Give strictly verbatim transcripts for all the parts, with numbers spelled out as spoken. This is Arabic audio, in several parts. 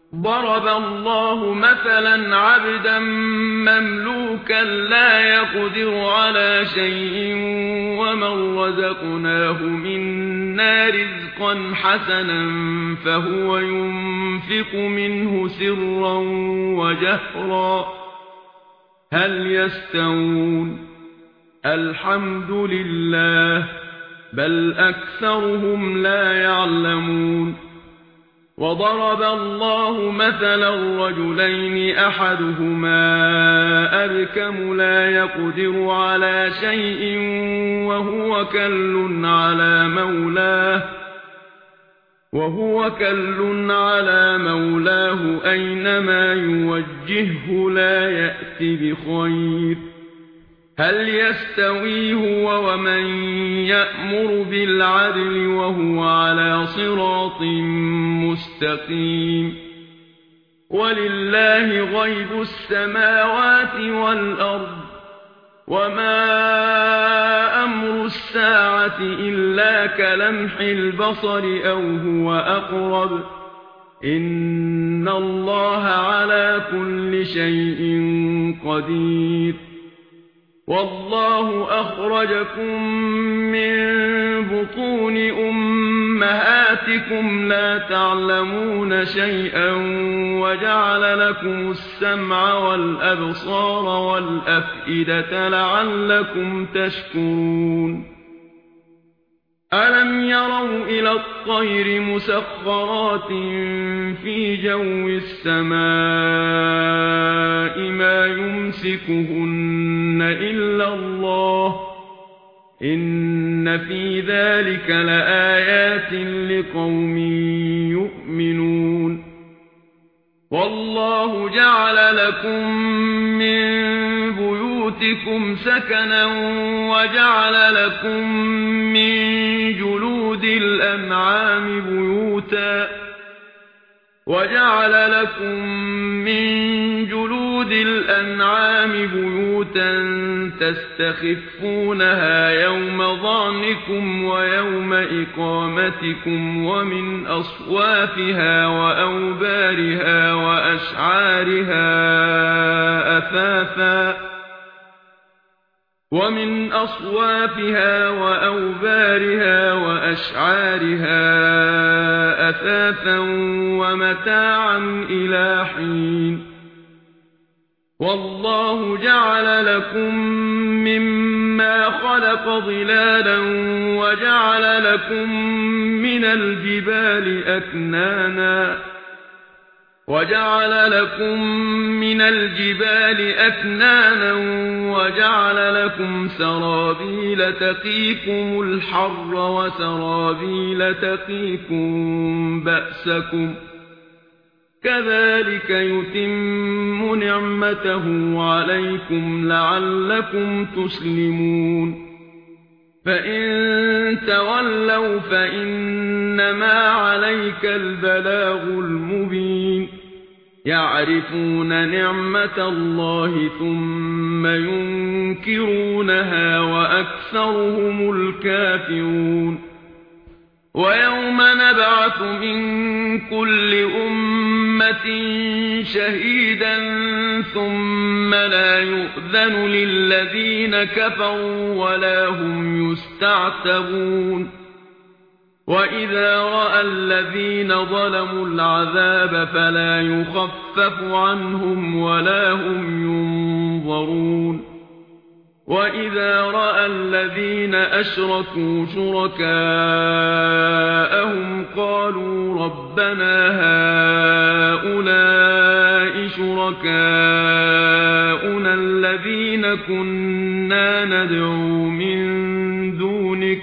ضرب الله مثلا عبدا مملوكا لا يقدر على شيء ومن رزقناه منا رزقا حسنا فهو ينفق منه سرا وجهرا هل يستوون الحمد لله بل أكثرهم لا يعلمون وضرب الله مثلا رجلين أحدهما أبكم لا يقدر على شيء وهو كل على مولاه وهو كل على مولاه أينما يوجهه لا يأتي بخير هل يستوي هو ومن يأمر بالعدل وهو على صراط مستقيم ولله غيب السماوات والأرض وما أمر الساعة إلا كلمح البصر أو هو أقرب إن الله على كل شيء قدير والله أخرجكم من بطون أمهاتكم لا تعلمون شيئا وجعل لكم السمع والأبصار والأفئدة لعلكم تشكرون ألم يروا إلى الطير مسخرات في جو السماء ما يمسكهن إلا الله إن في ذلك لآيات لقوم يؤمنون والله جعل لكم من بيوتكم سكنا وجعل لكم من جلود الأنعام بيوتا وجعل لكم من جلود الأنعام بيوتا تستخفونها يوم ظعنكم ويوم إقامتكم ومن أصوافها وأوبارها وأشعارها أثاثا ومن أصوافها وأوبارها وأشعارها أثاثا ومتاعا إلى حين والله جعل لكم مما خلق ظلالا وجعل لكم من الجبال أكنانا وجعل لكم من الجبال أكنانا وجعل لكم سرابيل تقيكم الحر وسرابيل تقيكم بأسكم كذلك يتم نعمته عليكم لعلكم تسلمون فإن تولوا فإنما عليك البلاغ المبين يعرفون نعمة الله ثم ينكرونها وأكثرهم الكافرون ويوم نبعث من كل أمة شهيدا ثم لا يؤذن للذين كفروا ولا هم يستعتبون وإذا رأى الذين ظلموا العذاب فلا يخفف عنهم ولا هم ينظرون وإذا رأى الذين أشركوا شركاءهم قالوا ربنا هؤلاء شركاؤنا الذين كنا ندعو من دونك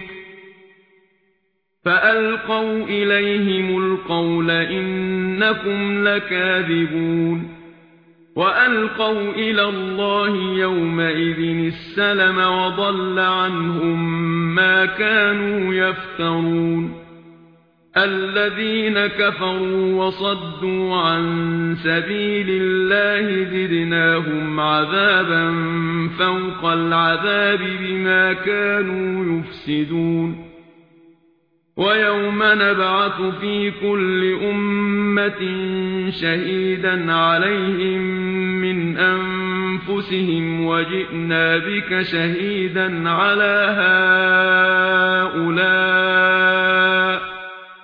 فألقوا إليهم القول إنكم لكاذبون وألقوا إلى الله يومئذ السلم وضل عنهم ما كانوا يفترون الذين كفروا وصدوا عن سبيل الله زدناهم عذابا فوق العذاب بما كانوا يفسدون ويوم نبعث في كل أمة شهيدا عليهم من أنفسهم وجئنا بك شهيدا على هؤلاء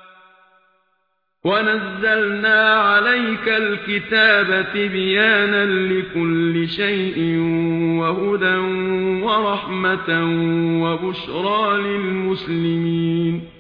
ونزلنا عليك الكتاب تبيانا لكل شيء وهدى ورحمة وبشرى للمسلمين